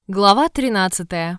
Глава 13.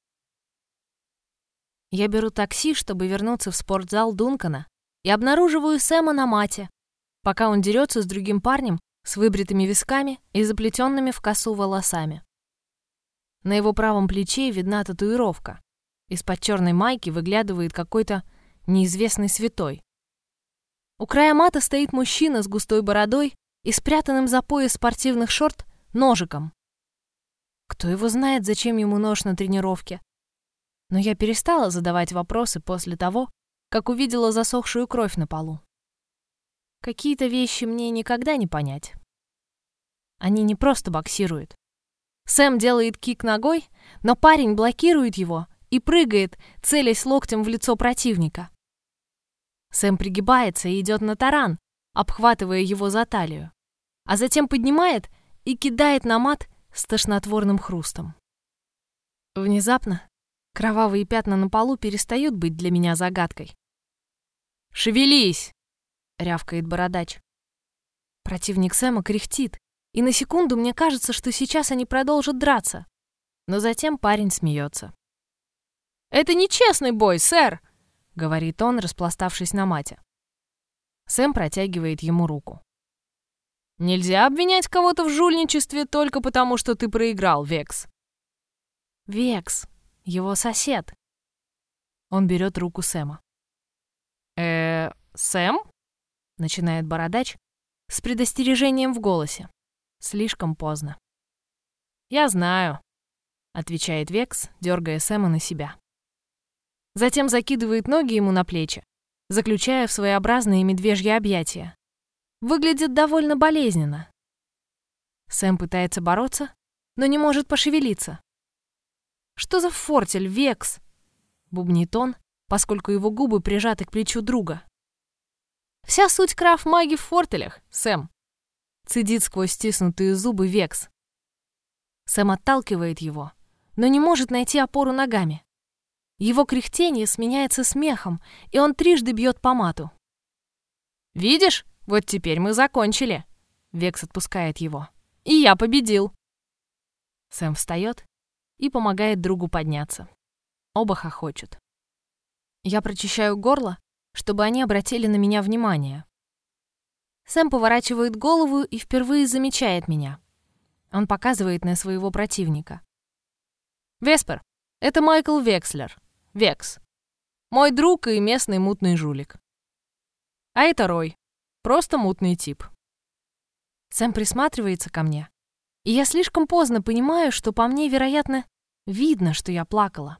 Я беру такси, чтобы вернуться в спортзал Дункана, и обнаруживаю Сэма на мате, пока он дерется с другим парнем с выбритыми висками и заплетенными в косу волосами. На его правом плече видна татуировка. Из-под черной майки выглядывает какой-то неизвестный святой. У края мата стоит мужчина с густой бородой и спрятанным за пояс спортивных шорт ножиком. Кто его знает, зачем ему нож на тренировке? Но я перестала задавать вопросы после того, как увидела засохшую кровь на полу. Какие-то вещи мне никогда не понять. Они не просто боксируют. Сэм делает кик ногой, но парень блокирует его и прыгает, целясь локтем в лицо противника. Сэм пригибается и идет на таран, обхватывая его за талию, а затем поднимает и кидает на мат с тошнотворным хрустом. Внезапно кровавые пятна на полу перестают быть для меня загадкой. «Шевелись!» — рявкает бородач. Противник Сэма кряхтит, и на секунду мне кажется, что сейчас они продолжат драться. Но затем парень смеется. «Это нечестный бой, сэр!» — говорит он, распластавшись на мате. Сэм протягивает ему руку. «Нельзя обвинять кого-то в жульничестве только потому, что ты проиграл, Векс». «Векс, его сосед». Он берет руку Сэма. Сэм?» — начинает бородач с предостережением в голосе. Слишком поздно. «Я знаю», — отвечает Векс, дергая Сэма на себя. Затем закидывает ноги ему на плечи, заключая в своеобразные медвежьи объятия. Выглядит довольно болезненно. Сэм пытается бороться, но не может пошевелиться. «Что за фортель, Векс?» — бубнит он, поскольку его губы прижаты к плечу друга. «Вся суть крафт-маги в фортелях, Сэм», — цедит сквозь стиснутые зубы Векс. Сэм отталкивает его, но не может найти опору ногами. Его кряхтение сменяется смехом, и он трижды бьет по мату. «Видишь? Вот теперь мы закончили», — Векс отпускает его. «И я победил». Сэм встает и помогает другу подняться. Оба хохочут. Я прочищаю горло, чтобы они обратили на меня внимание. Сэм поворачивает голову и впервые замечает меня. Он показывает на своего противника. «Веспер, это Майкл Векслер, Векс. Мой друг и местный мутный жулик. А это Рой, просто мутный тип». Сэм присматривается ко мне, и я слишком поздно понимаю, что по мне, вероятно, видно, что я плакала.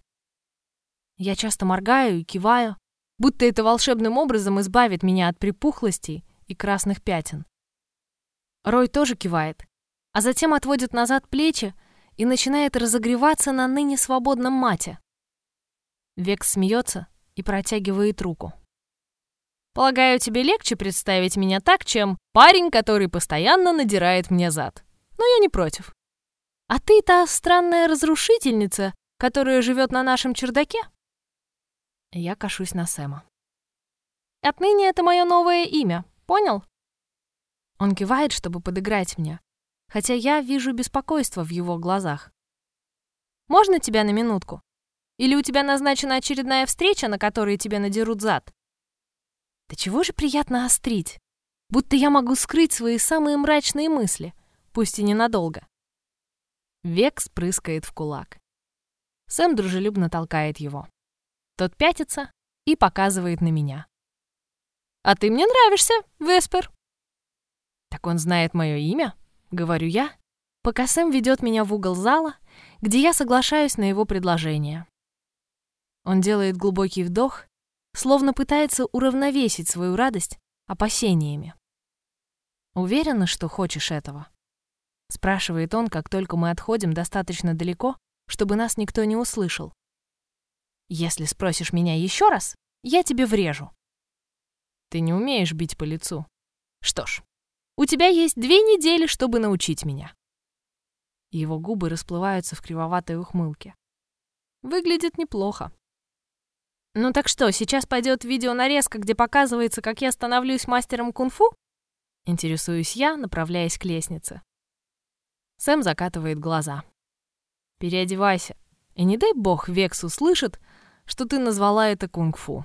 Я часто моргаю и киваю, будто это волшебным образом избавит меня от припухлостей и красных пятен. Рой тоже кивает, а затем отводит назад плечи и начинает разогреваться на ныне свободном мате. Векс смеется и протягивает руку. «Полагаю, тебе легче представить меня так, чем парень, который постоянно надирает мне зад. Но я не против. А ты та странная разрушительница, которая живет на нашем чердаке?» Я кашусь на Сэма. «Отныне это мое новое имя, понял?» Он кивает, чтобы подыграть мне, хотя я вижу беспокойство в его глазах. «Можно тебя на минутку? Или у тебя назначена очередная встреча, на которой тебе надерут зад?» Да чего же приятно острить, будто я могу скрыть свои самые мрачные мысли, пусть и ненадолго. Векс прыскает в кулак. Сэм дружелюбно толкает его. Тот пятится и показывает на меня. «А ты мне нравишься, Веспер!» «Так он знает мое имя?» — говорю я, пока Сэм ведет меня в угол зала, где я соглашаюсь на его предложение. Он делает глубокий вдох, словно пытается уравновесить свою радость опасениями. «Уверена, что хочешь этого?» — спрашивает он, как только мы отходим достаточно далеко, чтобы нас никто не услышал. «Если спросишь меня еще раз, я тебе врежу». «Ты не умеешь бить по лицу. Что ж, у тебя есть 2 недели, чтобы научить меня». Его губы расплываются в кривоватой ухмылке. Выглядит неплохо. «Ну так что, сейчас пойдет видеонарезка, где показывается, как я становлюсь мастером кунг-фу?» Интересуюсь я, направляясь к лестнице. Сэм закатывает глаза. Переодевайся. И не дай бог Векс услышит, что ты назвала это кунг-фу.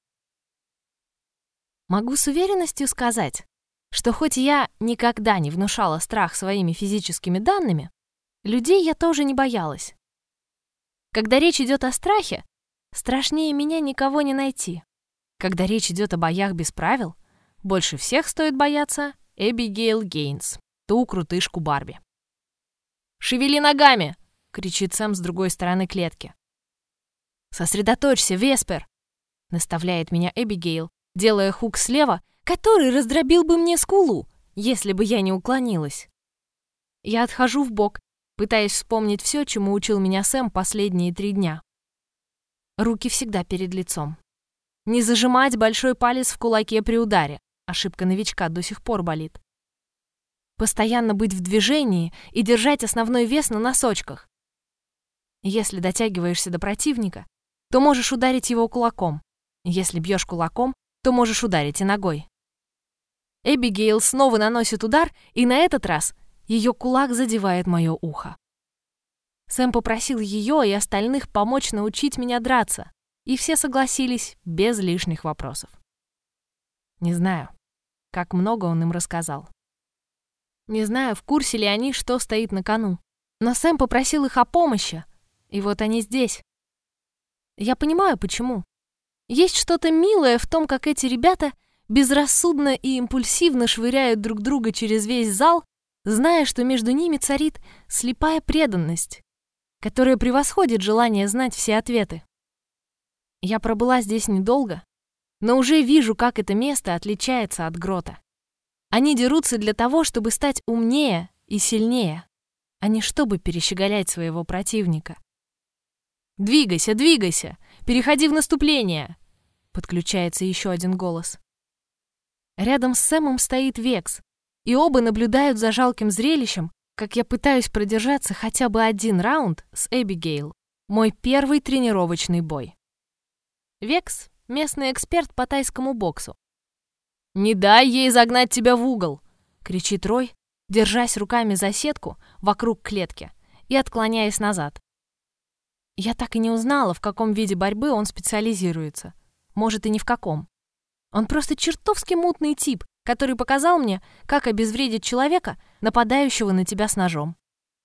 Могу с уверенностью сказать, что хоть я никогда не внушала страх своими физическими данными, людей я тоже не боялась. Когда речь идет о страхе, страшнее меня никого не найти. Когда речь идет о боях без правил, больше всех стоит бояться Эбигейл Гейнс, ту крутышку Барби. «Шевели ногами!» — кричит Сэм с другой стороны клетки. «Сосредоточься, Веспер!» — наставляет меня Эбигейл, делая хук слева, который раздробил бы мне скулу, если бы я не уклонилась. Я отхожу вбок, пытаясь вспомнить все, чему учил меня Сэм последние 3 дня. Руки всегда перед лицом. Не зажимать большой палец в кулаке при ударе. Ошибка новичка до сих пор болит. Постоянно быть в движении и держать основной вес на носочках. Если дотягиваешься до противника, то можешь ударить его кулаком. Если бьешь кулаком, то можешь ударить и ногой. Эбигейл снова наносит удар, и на этот раз ее кулак задевает мое ухо. Сэм попросил ее и остальных помочь научить меня драться, и все согласились без лишних вопросов. Не знаю, как много он им рассказал. Не знаю, в курсе ли они, что стоит на кону. Но Сэм попросил их о помощи, и вот они здесь. Я понимаю, почему. Есть что-то милое в том, как эти ребята безрассудно и импульсивно швыряют друг друга через весь зал, зная, что между ними царит слепая преданность, которая превосходит желание знать все ответы. Я пробыла здесь недолго, но уже вижу, как это место отличается от грота. Они дерутся для того, чтобы стать умнее и сильнее, а не чтобы перещеголять своего противника. «Двигайся, двигайся! Переходи в наступление!» Подключается еще один голос. Рядом с Сэмом стоит Векс, и оба наблюдают за жалким зрелищем, как я пытаюсь продержаться хотя бы 1 раунд с Эбигейл, мой первый тренировочный бой. Векс — местный эксперт по тайскому боксу. «Не дай ей загнать тебя в угол!» — кричит Рой, держась руками за сетку вокруг клетки и отклоняясь назад. Я так и не узнала, в каком виде борьбы он специализируется. Может, и ни в каком. Он просто чертовски мутный тип, который показал мне, как обезвредить человека, нападающего на тебя с ножом.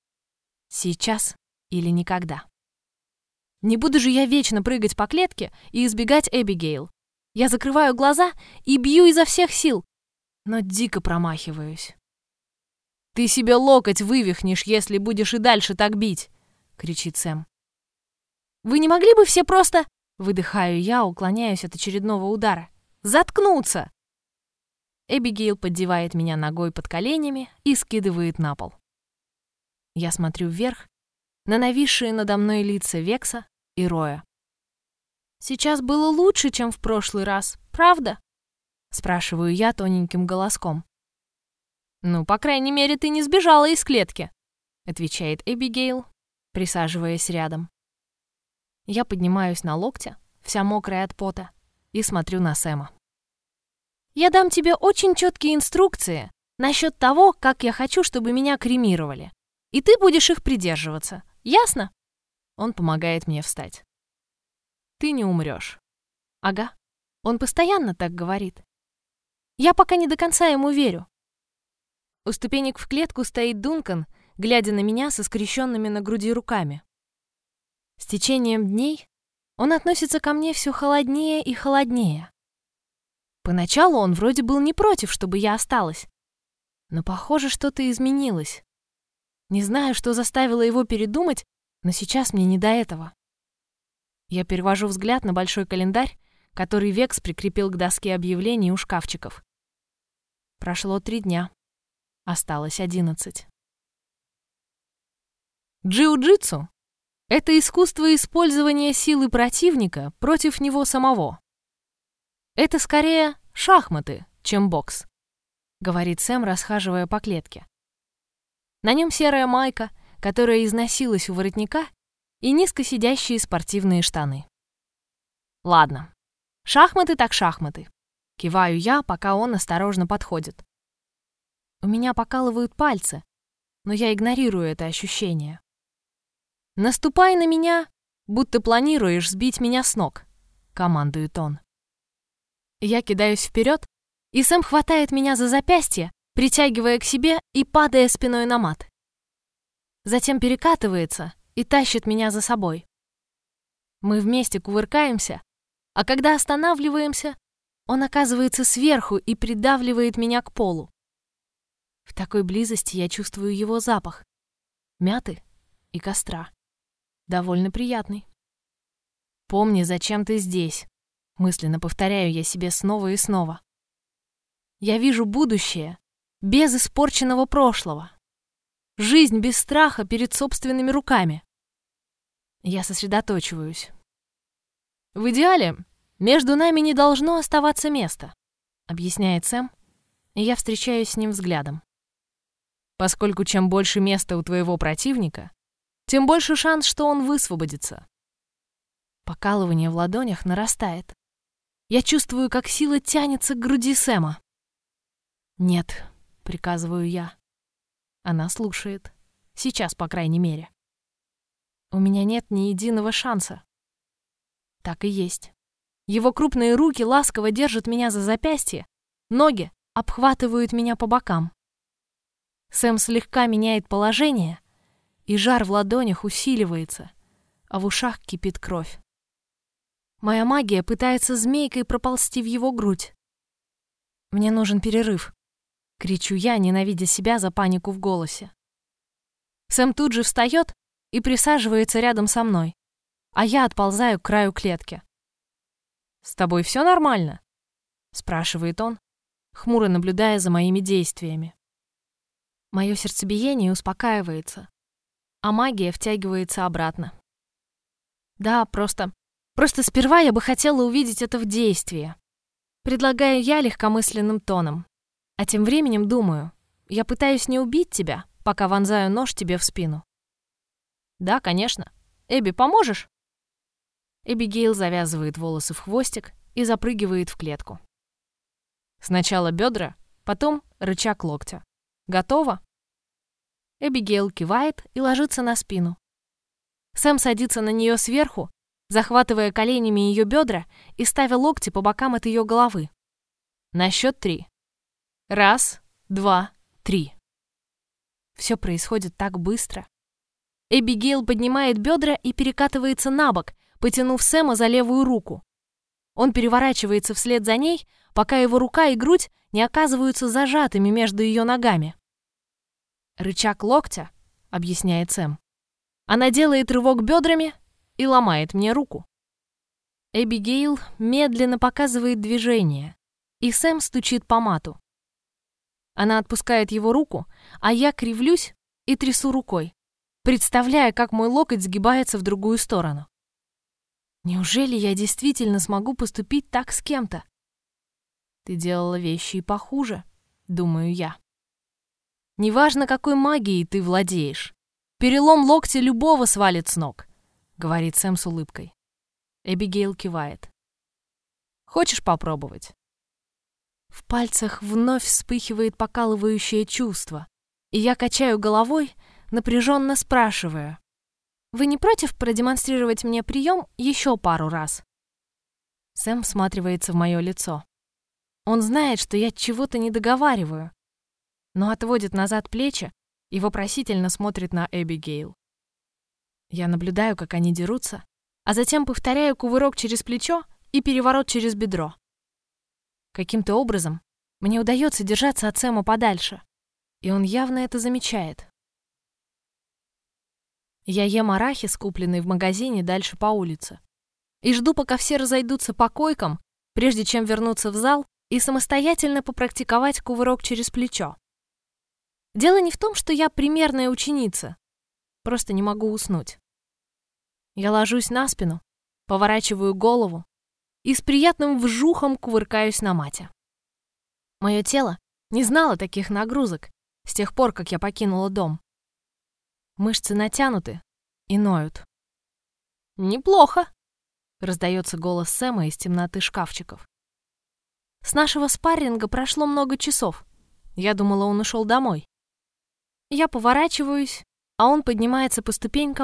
Сейчас или никогда. Не буду же я вечно прыгать по клетке и избегать Эбигейл. Я закрываю глаза и бью изо всех сил, но дико промахиваюсь. «Ты себе локоть вывихнешь, если будешь и дальше так бить!» — кричит Сэм. «Вы не могли бы все просто...» — выдыхаю я, уклоняюсь от очередного удара. «Заткнуться!» Эбигейл поддевает меня ногой под коленями и скидывает на пол. Я смотрю вверх, на нависшие надо мной лица Векса и Роя. «Сейчас было лучше, чем в прошлый раз, правда?» — спрашиваю я тоненьким голоском. «Ну, по крайней мере, ты не сбежала из клетки», — отвечает Эбигейл, присаживаясь рядом. Я поднимаюсь на локте, вся мокрая от пота, и смотрю на Сэма. «Я дам тебе очень четкие инструкции насчет того, как я хочу, чтобы меня кремировали, и ты будешь их придерживаться, ясно?» Он помогает мне встать. «Ты не умрешь». «Ага, он постоянно так говорит. Я пока не до конца ему верю». У ступенек в клетку стоит Дункан, глядя на меня со скрещенными на груди руками. С течением дней он относится ко мне все холоднее и холоднее. Поначалу он вроде был не против, чтобы я осталась, но, похоже, что-то изменилось. Не знаю, что заставило его передумать, но сейчас мне не до этого. Я перевожу взгляд на большой календарь, который Векс прикрепил к доске объявлений у шкафчиков. Прошло 3 дня. Осталось 11. Джиу-джитсу — это искусство использования силы противника против него самого. Это скорее шахматы, чем бокс, говорит Сэм, расхаживая по клетке. На нем серая майка, которая износилась у воротника, и низко сидящие спортивные штаны. Ладно, шахматы так шахматы. Киваю я, пока он осторожно подходит. У меня покалывают пальцы, но я игнорирую это ощущение. «Наступай на меня, будто планируешь сбить меня с ног», — командует он. Я кидаюсь вперед, и Сэм хватает меня за запястье, притягивая к себе и падая спиной на мат. Затем перекатывается и тащит меня за собой. Мы вместе кувыркаемся, а когда останавливаемся, он оказывается сверху и придавливает меня к полу. В такой близости я чувствую его запах мяты и костра. Довольно приятный. «Помни, зачем ты здесь», — мысленно повторяю я себе снова и снова. Я вижу будущее без испорченного прошлого. Жизнь без страха перед собственными руками. Я сосредоточиваюсь. «В идеале между нами не должно оставаться места», — объясняет Сэм, и я встречаюсь с ним взглядом. «Поскольку чем больше места у твоего противника, тем больше шанс, что он высвободится». Покалывание в ладонях нарастает. Я чувствую, как сила тянется к груди Сэма. «Нет», — приказываю я. Она слушает. Сейчас, по крайней мере. У меня нет ни единого шанса. Так и есть. Его крупные руки ласково держат меня за запястье, ноги обхватывают меня по бокам. Сэм слегка меняет положение, и жар в ладонях усиливается, а в ушах кипит кровь. Моя магия пытается змейкой проползти в его грудь. «Мне нужен перерыв», — кричу я, ненавидя себя за панику в голосе. Сэм тут же встает и присаживается рядом со мной, а я отползаю к краю клетки. «С тобой все нормально?» — спрашивает он, хмуро наблюдая за моими действиями. Мое сердцебиение успокаивается, а магия втягивается обратно. «Да, просто сперва я бы хотела увидеть это в действии», предлагаю я легкомысленным тоном. А тем временем думаю, я пытаюсь не убить тебя, пока вонзаю нож тебе в спину. «Да, конечно. Эбби, поможешь?» Эбигейл завязывает волосы в хвостик и запрыгивает в клетку. Сначала бедра, потом рычаг локтя. Готово? Эбигейл кивает и ложится на спину. Сэм садится на нее сверху, захватывая коленями ее бедра и ставя локти по бокам от ее головы. На счет 3. 1, 2, 3. Все происходит так быстро. Эбигейл поднимает бедра и перекатывается на бок, потянув Сэма за левую руку. Он переворачивается вслед за ней, пока его рука и грудь не оказываются зажатыми между ее ногами. «Рычаг локтя», — объясняет Сэм. Она делает рывок бедрами и ломает мне руку. Эбигейл медленно показывает движение, и Сэм стучит по мату. Она отпускает его руку, а я кривлюсь и трясу рукой, представляя, как мой локоть сгибается в другую сторону. Неужели я действительно смогу поступить так с кем-то? Ты делала вещи и похуже, думаю я. Неважно, какой магией ты владеешь, перелом локтя любого свалит с ног, говорит Сэм с улыбкой. Эбигейл кивает. Хочешь попробовать? В пальцах вновь вспыхивает покалывающее чувство, и я качаю головой, напряженно спрашивая: «Вы не против продемонстрировать мне прием еще пару раз?» Сэм всматривается в мое лицо. Он знает, что я чего-то не договариваю, но отводит назад плечи и вопросительно смотрит на Эбигейл. Я наблюдаю, как они дерутся, а затем повторяю кувырок через плечо и переворот через бедро. Каким-то образом мне удается держаться от Сэма подальше, и он явно это замечает. Я ем арахис, купленный в магазине дальше по улице, и жду, пока все разойдутся по койкам, прежде чем вернуться в зал и самостоятельно попрактиковать кувырок через плечо. Дело не в том, что я примерная ученица, просто не могу уснуть. Я ложусь на спину, поворачиваю голову и с приятным вжухом кувыркаюсь на мате. Мое тело не знало таких нагрузок с тех пор, как я покинула дом. Мышцы натянуты и ноют. «Неплохо!» — раздается голос Сэма из темноты шкафчиков. С нашего спарринга прошло много часов. Я думала, он ушел домой. Я поворачиваюсь, а он поднимается по ступенькам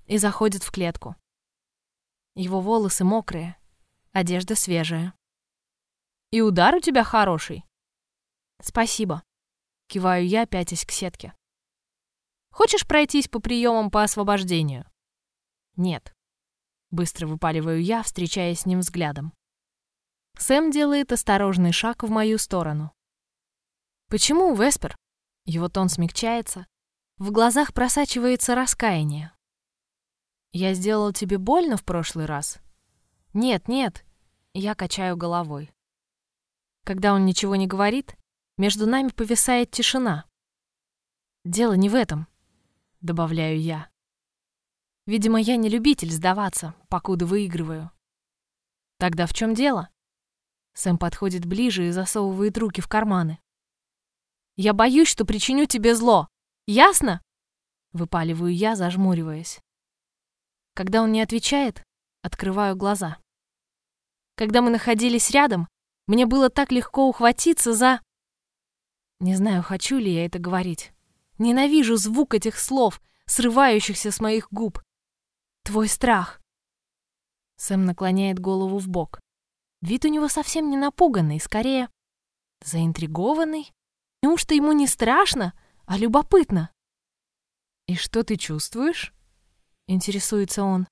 и заходит в клетку. Его волосы мокрые, одежда свежая. «И удар у тебя хороший?» «Спасибо», — киваю я, пятясь к сетке. «Хочешь пройтись по приемам по освобождению?» «Нет», — быстро выпаливаю я, встречаясь с ним взглядом. Сэм делает осторожный шаг в мою сторону. «Почему, Веспер?» Его тон смягчается. В глазах просачивается раскаяние. «Я сделал тебе больно в прошлый раз?» «Нет, нет», — я качаю головой. Когда он ничего не говорит, между нами повисает тишина. «Дело не в этом», — добавляю я. Видимо, я не любитель сдаваться, покуда выигрываю. «Тогда в чем дело?» Сэм подходит ближе и засовывает руки в карманы. «Я боюсь, что причиню тебе зло. Ясно?» Выпаливаю я, зажмуриваясь. Когда он не отвечает, открываю глаза. Когда мы находились рядом, мне было так легко ухватиться за... Не знаю, хочу ли я это говорить. Ненавижу звук этих слов, срывающихся с моих губ. Твой страх. Сэм наклоняет голову вбок. Вид у него совсем не напуганный, скорее заинтригованный. Неужто ему не страшно, а любопытно? «И что ты чувствуешь?» — интересуется он.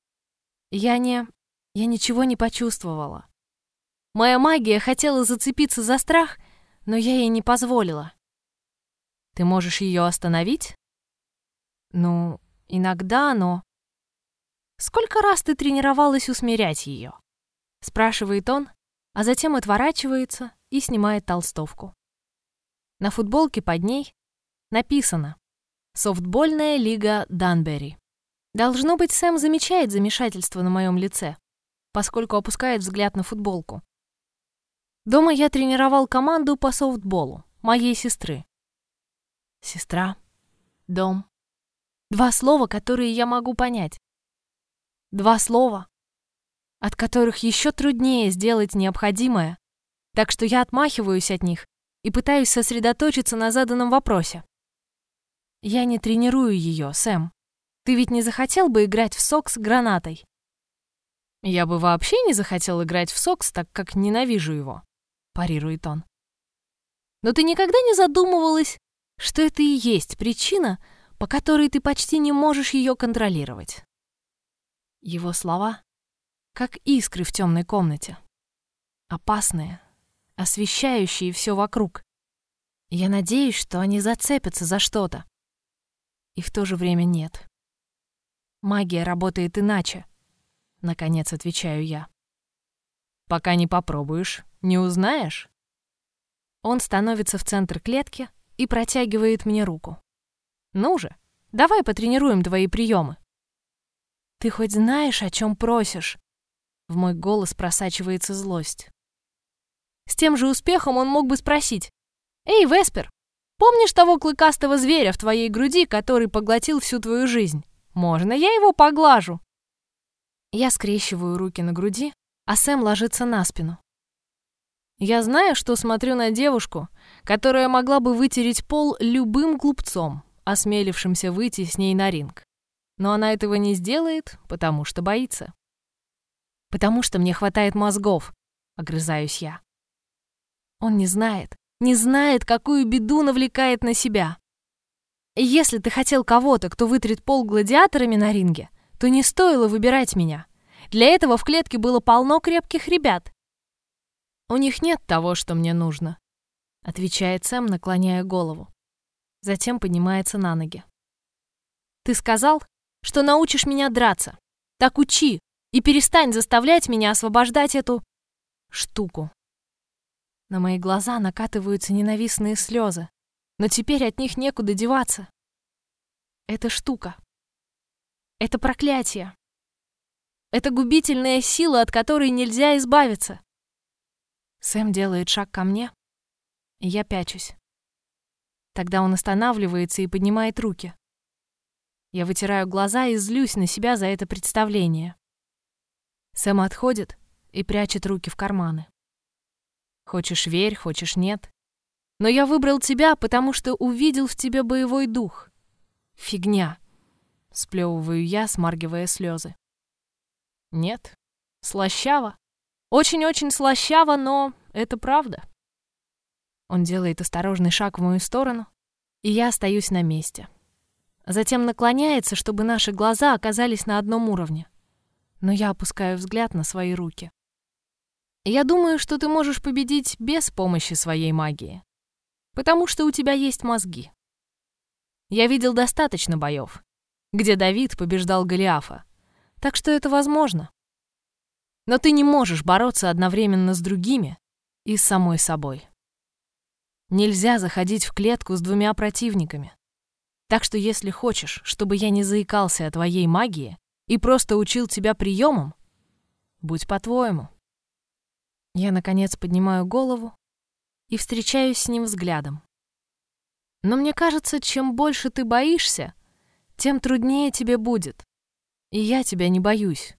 Я ничего не почувствовала. Моя магия хотела зацепиться за страх, но я ей не позволила. Ты можешь ее остановить? Ну, иногда, но... Сколько раз ты тренировалась усмирять ее? Спрашивает он, а затем отворачивается и снимает толстовку. На футболке под ней написано «Софтбольная лига Данбери». Должно быть, Сэм замечает замешательство на моем лице, поскольку опускает взгляд на футболку. Дома я тренировал команду по софтболу моей сестры. Сестра, дом. Два слова, которые я могу понять. Два слова, от которых еще труднее сделать необходимое, так что я отмахиваюсь от них и пытаюсь сосредоточиться на заданном вопросе. Я не тренирую ее, Сэм. Ты ведь не захотел бы играть в сокс гранатой? Я бы вообще не захотел играть в сокс, так как ненавижу его, парирует он. Но ты никогда не задумывалась, что это и есть причина, по которой ты почти не можешь ее контролировать? Его слова как искры в темной комнате. Опасные, освещающие все вокруг. Я надеюсь, что они зацепятся за что-то. И в то же время нет. Магия работает иначе, наконец отвечаю я. Пока не попробуешь, не узнаешь. Он становится в центр клетки и протягивает мне руку. Ну же, давай потренируем твои приемы. Ты хоть знаешь, о чем просишь? В мой голос просачивается злость. С тем же успехом он мог бы спросить: «Эй, Веспер, помнишь того клыкастого зверя в твоей груди, который поглотил всю твою жизнь? Можно я его поглажу?» Я скрещиваю руки на груди, а Сэм ложится на спину. Я знаю, что смотрю на девушку, которая могла бы вытереть пол любым глупцом, осмелившимся выйти с ней на ринг. Но она этого не сделает, потому что боится. «Потому что мне хватает мозгов», — огрызаюсь я. Он не знает, какую беду навлекает на себя. Если ты хотел кого-то, кто вытрет пол гладиаторами на ринге, то не стоило выбирать меня. Для этого в клетке было полно крепких ребят. У них нет того, что мне нужно, отвечает Сэм, наклоняя голову. Затем поднимается на ноги. Ты сказал, что научишь меня драться. Так учи и перестань заставлять меня освобождать эту штуку. На мои глаза накатываются ненавистные слезы, но теперь от них некуда деваться. Это штука. Это проклятие. Это губительная сила, от которой нельзя избавиться. Сэм делает шаг ко мне, и я пячусь. Тогда он останавливается и поднимает руки. Я вытираю глаза и злюсь на себя за это представление. Сэм отходит и прячет руки в карманы. Хочешь верь, хочешь нет. Но я выбрал тебя, потому что увидел в тебе боевой дух. Фигня. Сплёвываю я, смаргивая слезы. Нет, слащаво. Очень-очень слащаво, но это правда. Он делает осторожный шаг в мою сторону, и я остаюсь на месте. Затем наклоняется, чтобы наши глаза оказались на одном уровне. Но я опускаю взгляд на свои руки. Я думаю, что ты можешь победить без помощи своей магии, потому что у тебя есть мозги. Я видел достаточно боев, где Давид побеждал Голиафа, так что это возможно. Но ты не можешь бороться одновременно с другими и с самой собой. Нельзя заходить в клетку с двумя противниками. Так что если хочешь, чтобы я не заикался о твоей магии и просто учил тебя приемам, будь по-твоему. Я, наконец, поднимаю голову и встречаюсь с ним взглядом. Но мне кажется, чем больше ты боишься, тем труднее тебе будет. И я тебя не боюсь.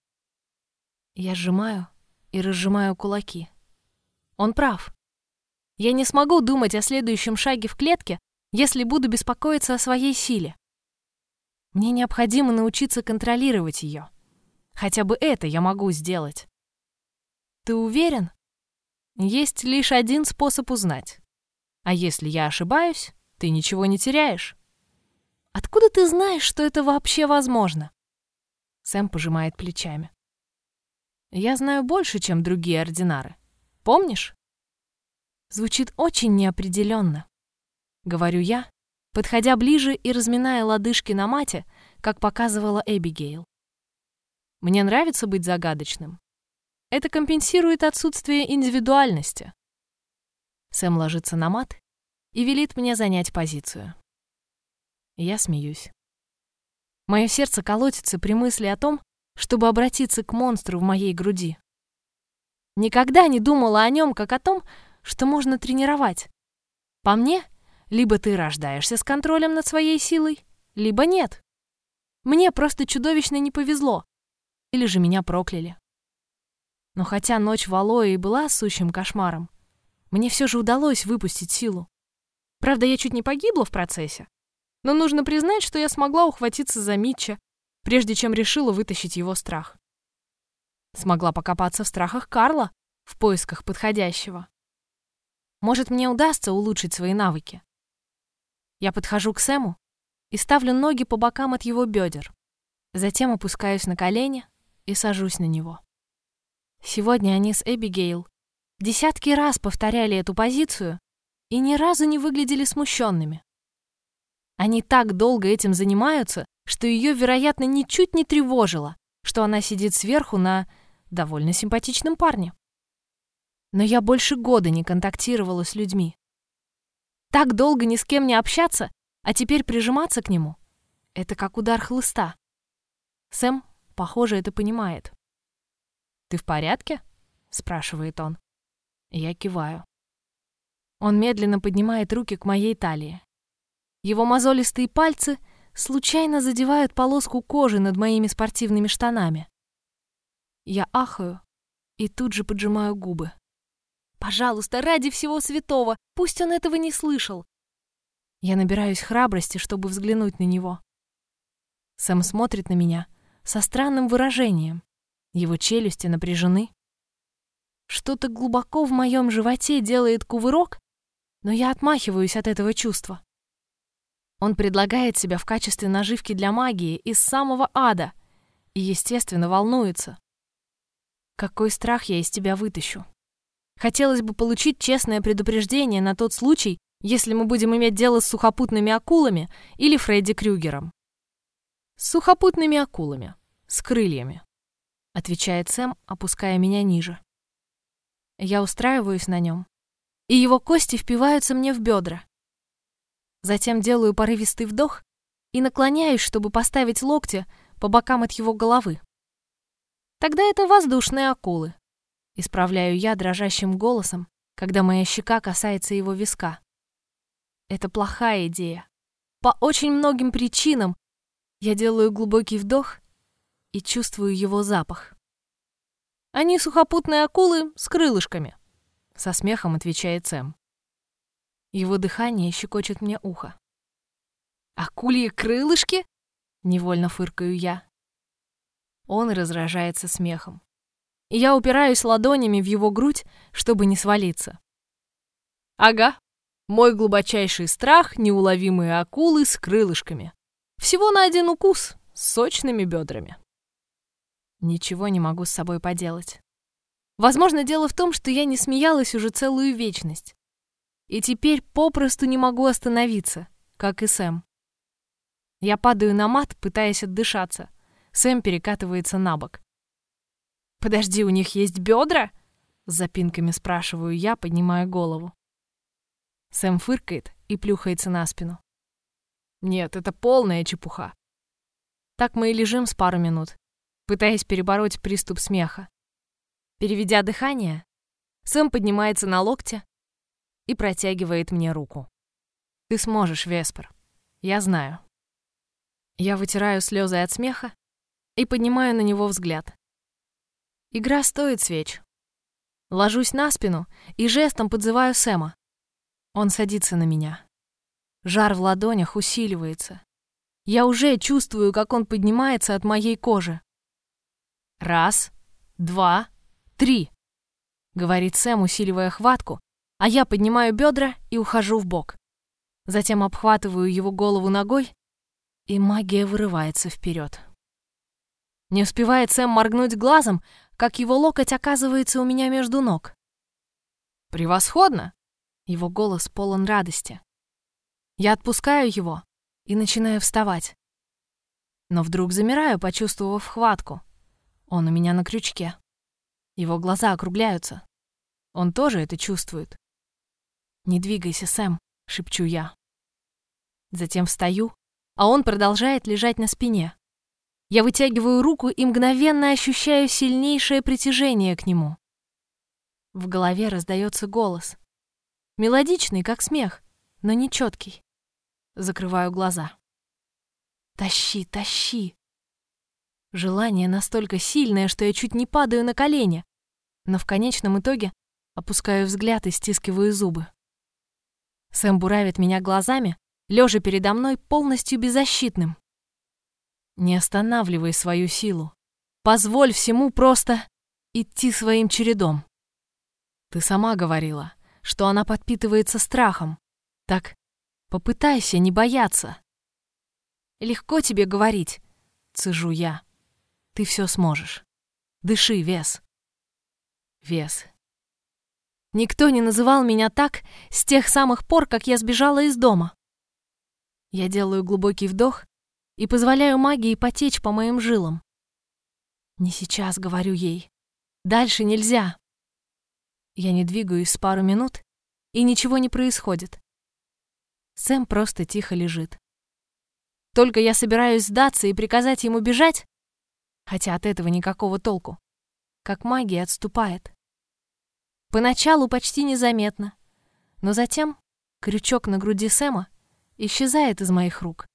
Я сжимаю и разжимаю кулаки. Он прав. Я не смогу думать о следующем шаге в клетке, если буду беспокоиться о своей силе. Мне необходимо научиться контролировать ее. Хотя бы это я могу сделать. Ты уверен? Есть лишь один способ узнать. А если я ошибаюсь, ты ничего не теряешь. Откуда ты знаешь, что это вообще возможно? Сэм пожимает плечами. Я знаю больше, чем другие ординары. Помнишь? Звучит очень неопределенно. Говорю я, подходя ближе и разминая лодыжки на мате, как показывала Эбигейл. Мне нравится быть загадочным. Это компенсирует отсутствие индивидуальности. Сэм ложится на мат и велит мне занять позицию. Я смеюсь. Мое сердце колотится при мысли о том, чтобы обратиться к монстру в моей груди. Никогда не думала о нем как о том, что можно тренировать. По мне, либо ты рождаешься с контролем над своей силой, либо нет. Мне просто чудовищно не повезло. Или же меня прокляли. Но хотя ночь в Алое и была сущим кошмаром, мне все же удалось выпустить силу. Правда, я чуть не погибла в процессе, но нужно признать, что я смогла ухватиться за Митча, прежде чем решила вытащить его страх. Смогла покопаться в страхах Карла в поисках подходящего. Может, мне удастся улучшить свои навыки. Я подхожу к Сэму и ставлю ноги по бокам от его бедер. Затем опускаюсь на колени и сажусь на него. Сегодня они с Эбигейл десятки раз повторяли эту позицию и ни разу не выглядели смущенными. Они так долго этим занимаются, что ее, вероятно, ничуть не тревожило, что она сидит сверху на довольно симпатичном парне. Но я больше года не контактировала с людьми. Так долго ни с кем не общаться, а теперь прижиматься к нему — это как удар хлыста. Сэм, похоже, это понимает. «Ты в порядке?» — спрашивает он. Я киваю. Он медленно поднимает руки к моей талии. Его мозолистые пальцы случайно задевают полоску кожи над моими спортивными штанами. Я ахаю и тут же поджимаю губы. Пожалуйста, ради всего святого, пусть он этого не слышал. Я набираюсь храбрости, чтобы взглянуть на него. Сэм смотрит на меня со странным выражением. Его челюсти напряжены. Что-то глубоко в моем животе делает кувырок, но я отмахиваюсь от этого чувства. Он предлагает себя в качестве наживки для магии из самого ада и, естественно, волнуется. Какой страх я из тебя вытащу? Хотелось бы получить честное предупреждение на тот случай, если мы будем иметь дело с сухопутными акулами или Фредди Крюгером. С сухопутными акулами, с крыльями, отвечает Сэм, опуская меня ниже. Я устраиваюсь на нем, и его кости впиваются мне в бедра. Затем делаю порывистый вдох и наклоняюсь, чтобы поставить локти по бокам от его головы. Тогда это воздушные акулы. Исправляю я дрожащим голосом, когда моя щека касается его виска. Это плохая идея. По очень многим причинам я делаю глубокий вдох и чувствую его запах. Они сухопутные акулы с крылышками, со смехом отвечает Сэм. Его дыхание щекочет мне ухо. Акульи крылышки? Невольно фыркаю я. Он разражается смехом. И я упираюсь ладонями в его грудь, чтобы не свалиться. Ага, мой глубочайший страх — неуловимые акулы с крылышками. Всего на один укус, с сочными бедрами. Ничего не могу с собой поделать. Возможно, дело в том, что я не смеялась уже целую вечность. И теперь попросту не могу остановиться, как и Сэм. Я падаю на мат, пытаясь отдышаться. Сэм перекатывается на бок. «Подожди, у них есть бедра?» С запинками спрашиваю я, поднимая голову. Сэм фыркает и плюхается на спину. Нет, это полная чепуха. Так мы и лежим с пару минут, пытаясь перебороть приступ смеха. Переведя дыхание, Сэм поднимается на локте и протягивает мне руку. «Ты сможешь, Веспер. Я знаю». Я вытираю слезы от смеха и поднимаю на него взгляд. Игра стоит свеч. Ложусь на спину и жестом подзываю Сэма. Он садится на меня. Жар в ладонях усиливается. Я уже чувствую, как он поднимается от моей кожи. 1, 2, 3, говорит Сэм, усиливая хватку, а я поднимаю бедра и ухожу вбок. Затем обхватываю его голову ногой, и магия вырывается вперед. Не успевает Сэм моргнуть глазом, как его локоть оказывается у меня между ног. «Превосходно!» Его голос полон радости. Я отпускаю его и начинаю вставать. Но вдруг замираю, почувствовав хватку. Он у меня на крючке. Его глаза округляются. Он тоже это чувствует. «Не двигайся, Сэм», — шепчу я. Затем встаю, а он продолжает лежать на спине. Я вытягиваю руку и мгновенно ощущаю сильнейшее притяжение к нему. В голове раздается голос. Мелодичный, как смех, но нечеткий. Закрываю глаза. «Тащи, тащи!» Желание настолько сильное, что я чуть не падаю на колени, но в конечном итоге опускаю взгляд и стискиваю зубы. Сэм буравит меня глазами, лежа передо мной полностью беззащитным. Не останавливай свою силу. Позволь всему просто идти своим чередом. Ты сама говорила, что она подпитывается страхом. Так попытайся не бояться. Легко тебе говорить, цежу я. Ты все сможешь. Дыши, Вес. Вес. Никто не называл меня так с тех самых пор, как я сбежала из дома. Я делаю глубокий вдох и позволяю магии потечь по моим жилам. Не сейчас, говорю ей. Дальше нельзя. Я не двигаюсь с пару минут, и ничего не происходит. Сэм просто тихо лежит. Только я собираюсь сдаться и приказать ему бежать, хотя от этого никакого толку, как магия отступает. Поначалу почти незаметно, но затем крючок на груди Сэма исчезает из моих рук.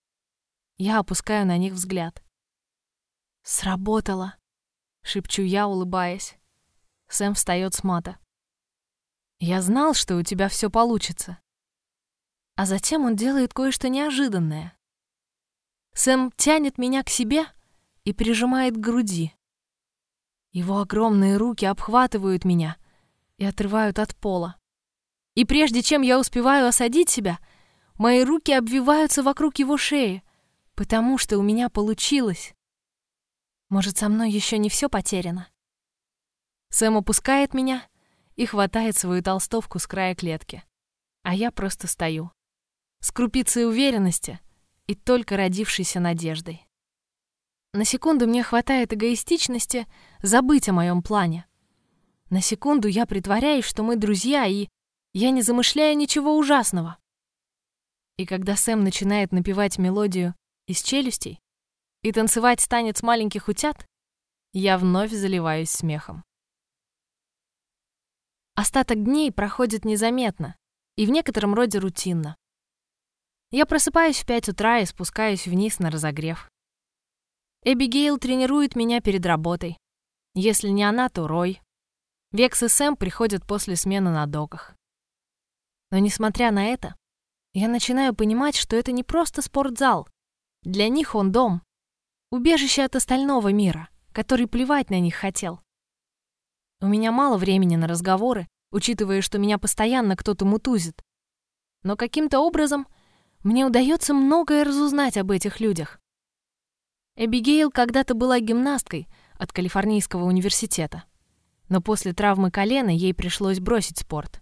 Я опускаю на них взгляд. «Сработало!» — шепчу я, улыбаясь. Сэм встает с мата. «Я знал, что у тебя все получится». А затем он делает кое-что неожиданное. Сэм тянет меня к себе и прижимает к груди. Его огромные руки обхватывают меня и отрывают от пола. И прежде чем я успеваю осадить себя, мои руки обвиваются вокруг его шеи, потому что у меня получилось. Может, со мной еще не все потеряно? Сэм опускает меня и хватает свою толстовку с края клетки, а я просто стою, с крупицей уверенности и только родившейся надеждой. На секунду мне хватает эгоистичности забыть о моем плане. На секунду я притворяюсь, что мы друзья, и я не замышляю ничего ужасного. И когда Сэм начинает напевать мелодию из «Челюстей» и танцевать танец маленьких утят, я вновь заливаюсь смехом. Остаток дней проходит незаметно и в некотором роде рутинно. Я просыпаюсь в 5 утра и спускаюсь вниз на разогрев. Эбигейл тренирует меня перед работой. Если не она, то Рой. Векс и Сэм приходят после смены на доках. Но несмотря на это, я начинаю понимать, что это не просто спортзал, Для них он дом, убежище от остального мира, который плевать на них хотел. У меня мало времени на разговоры, учитывая, что меня постоянно кто-то мутузит. Но каким-то образом мне удается многое разузнать об этих людях. Эбигейл когда-то была гимнасткой от Калифорнийского университета, но после травмы колена ей пришлось бросить спорт.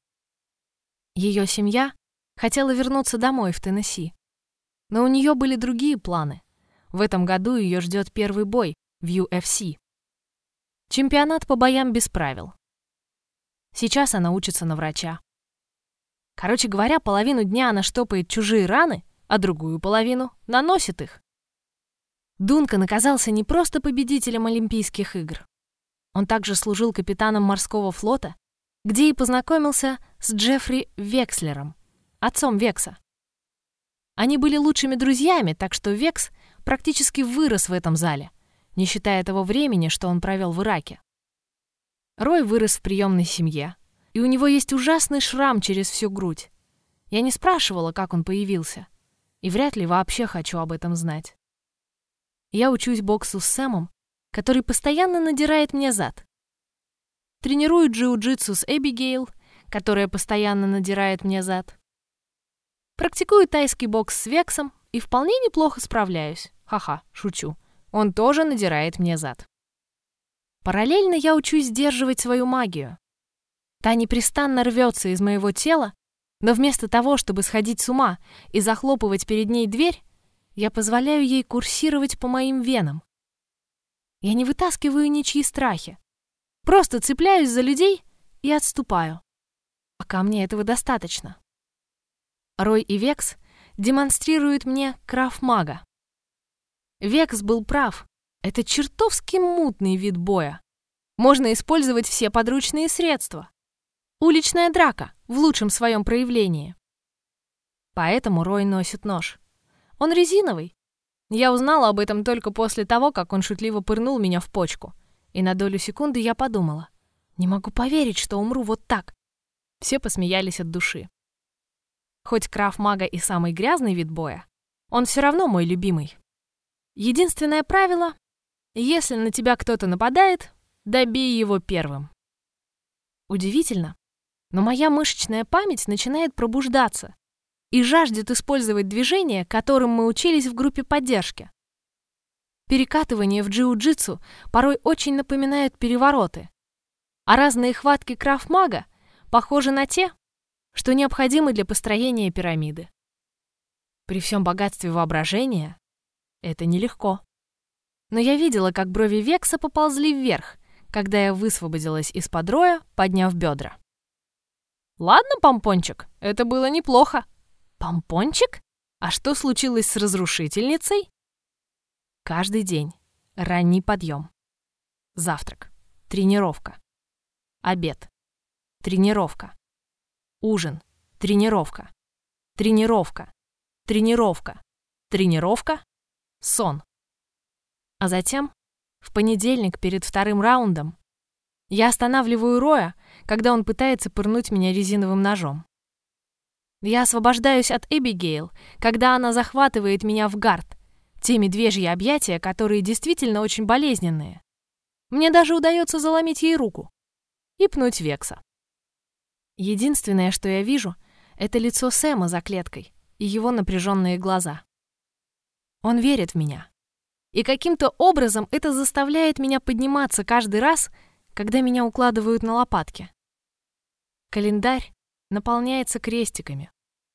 Ее семья хотела вернуться домой в Теннесси, но у нее были другие планы. В этом году ее ждет первый бой в UFC. Чемпионат по боям без правил. Сейчас она учится на врача. Короче говоря, половину дня она штопает чужие раны, а другую половину наносит их. Дункан оказался не просто победителем Олимпийских игр. Он также служил капитаном морского флота, где и познакомился с Джеффри Векслером, отцом Векса. Они были лучшими друзьями, так что Векс практически вырос в этом зале, не считая того времени, что он провел в Ираке. Рой вырос в приемной семье, и у него есть ужасный шрам через всю грудь. Я не спрашивала, как он появился, и вряд ли вообще хочу об этом знать. Я учусь боксу с Сэмом, который постоянно надирает мне зад. Тренирую джиу-джитсу с Эбигейл, которая постоянно надирает мне зад. Практикую тайский бокс с Вексом и вполне неплохо справляюсь. Ха-ха, шучу. Он тоже надирает мне зад. Параллельно я учусь сдерживать свою магию. Та непрестанно рвется из моего тела, но вместо того, чтобы сходить с ума и захлопывать перед ней дверь, я позволяю ей курсировать по моим венам. Я не вытаскиваю ничьи страхи. Просто цепляюсь за людей и отступаю. Пока мне этого достаточно. Рой и Векс демонстрируют мне крав-мага. Векс был прав. Это чертовски мутный вид боя. Можно использовать все подручные средства. Уличная драка в лучшем своем проявлении. Поэтому Рой носит нож. Он резиновый. Я узнала об этом только после того, как он шутливо пырнул меня в почку. И на долю секунды я подумала: не могу поверить, что умру вот так. Все посмеялись от души. Хоть крав-мага и самый грязный вид боя, он все равно мой любимый. Единственное правило: если на тебя кто-то нападает, добей его первым. Удивительно, но моя мышечная память начинает пробуждаться и жаждет использовать движения, которым мы учились в группе поддержки. Перекатывания в джиу-джитсу порой очень напоминают перевороты, а разные хватки крав-мага похожи на те, что необходимы для построения пирамиды. При всем богатстве воображения это нелегко. Но я видела, как брови Векса поползли вверх, когда я высвободилась из-под Роя, подняв бедра. Ладно, помпончик, это было неплохо. Помпончик? А что случилось с разрушительницей? Каждый день. Ранний подъем. Завтрак. Тренировка. Обед. Тренировка. Ужин. Тренировка. Тренировка. Тренировка. Тренировка. Сон. А затем, в понедельник перед вторым раундом, я останавливаю Роя, когда он пытается пырнуть меня резиновым ножом. Я освобождаюсь от Эбигейл, когда она захватывает меня в гард, те медвежьи объятия, которые действительно очень болезненные. Мне даже удается заломить ей руку и пнуть Векса. Единственное, что я вижу, это лицо Сэма за клеткой и его напряженные глаза. Он верит в меня. И каким-то образом это заставляет меня подниматься каждый раз, когда меня укладывают на лопатки. Календарь наполняется крестиками.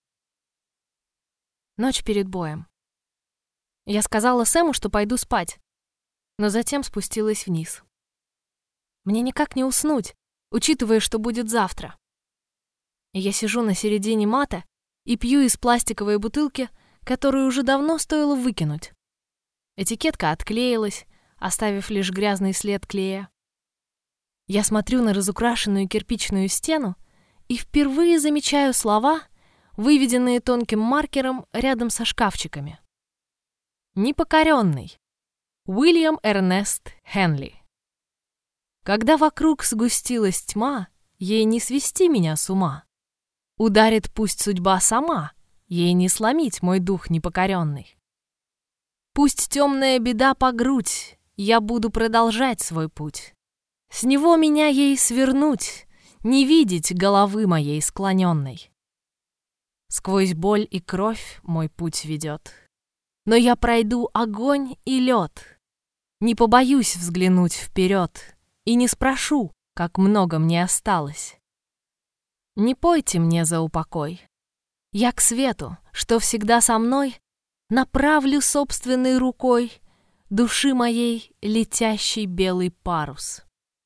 Ночь перед боем. Я сказала Сэму, что пойду спать, но затем спустилась вниз. Мне никак не уснуть, учитывая, что будет завтра. Я сижу на середине мата и пью из пластиковой бутылки, которую уже давно стоило выкинуть. Этикетка отклеилась, оставив лишь грязный след клея. Я смотрю на разукрашенную кирпичную стену и впервые замечаю слова, выведенные тонким маркером рядом со шкафчиками. Непокоренный. Уильям Эрнест Хенли. Когда вокруг сгустилась тьма, ей не свести меня с ума. Ударит пусть судьба сама, ей не сломить мой дух непокоренный. Пусть темная беда по грудь, я буду продолжать свой путь. С него меня ей свернуть, не видеть головы моей склоненной. Сквозь боль и кровь мой путь ведет, но я пройду огонь и лед. Не побоюсь взглянуть вперед и не спрошу, как много мне осталось. Не пойте мне за упокой. Я к свету, что всегда со мной, направлю собственной рукой души моей летящий белый парус.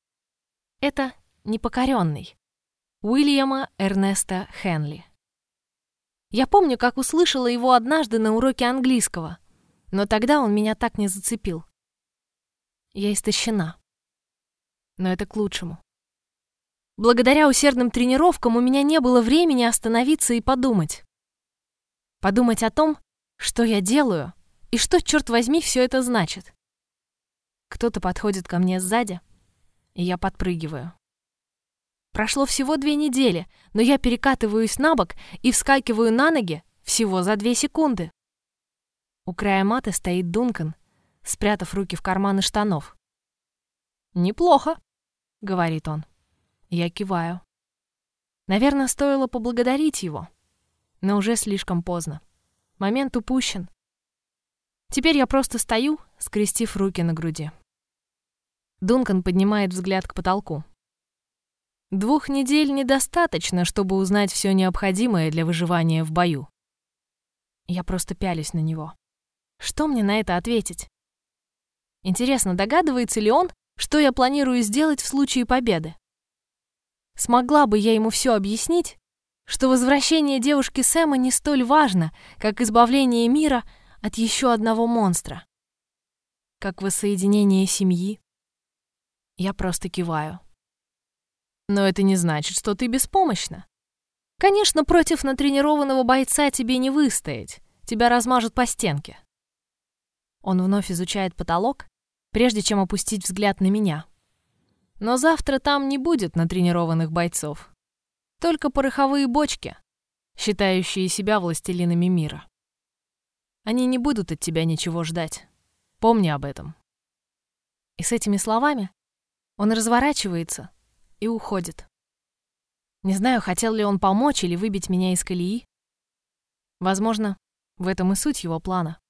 Это «Непокоренный» Уильяма Эрнеста Хенли. Я помню, как услышала его однажды на уроке английского, но тогда он меня так не зацепил. Я истощена. Но это к лучшему. Благодаря усердным тренировкам у меня не было времени остановиться и подумать. Подумать о том, что я делаю и что, черт возьми, все это значит. Кто-то подходит ко мне сзади, и я подпрыгиваю. Прошло всего 2 недели, но я перекатываюсь на бок и вскакиваю на ноги всего за 2 секунды. У края маты стоит Дункан, спрятав руки в карманы штанов. «Неплохо», — говорит он. Я киваю. Наверное, стоило поблагодарить его, но уже слишком поздно. Момент упущен. Теперь я просто стою, скрестив руки на груди. Дункан поднимает взгляд к потолку. 2 недель недостаточно, чтобы узнать все необходимое для выживания в бою. Я просто пялюсь на него. Что мне на это ответить? Интересно, догадывается ли он, что я планирую сделать в случае победы? Смогла бы я ему все объяснить, что возвращение девушки Сэма не столь важно, как избавление мира от еще одного монстра, как воссоединение семьи? Я просто киваю. Но это не значит, что ты беспомощна. Конечно, против натренированного бойца тебе не выстоять, тебя размажут по стенке. Он вновь изучает потолок, прежде чем опустить взгляд на меня. Но завтра там не будет натренированных бойцов. Только пороховые бочки, считающие себя властелинами мира. Они не будут от тебя ничего ждать. Помни об этом. И с этими словами он разворачивается и уходит. Не знаю, хотел ли он помочь или выбить меня из колеи. Возможно, в этом и суть его плана.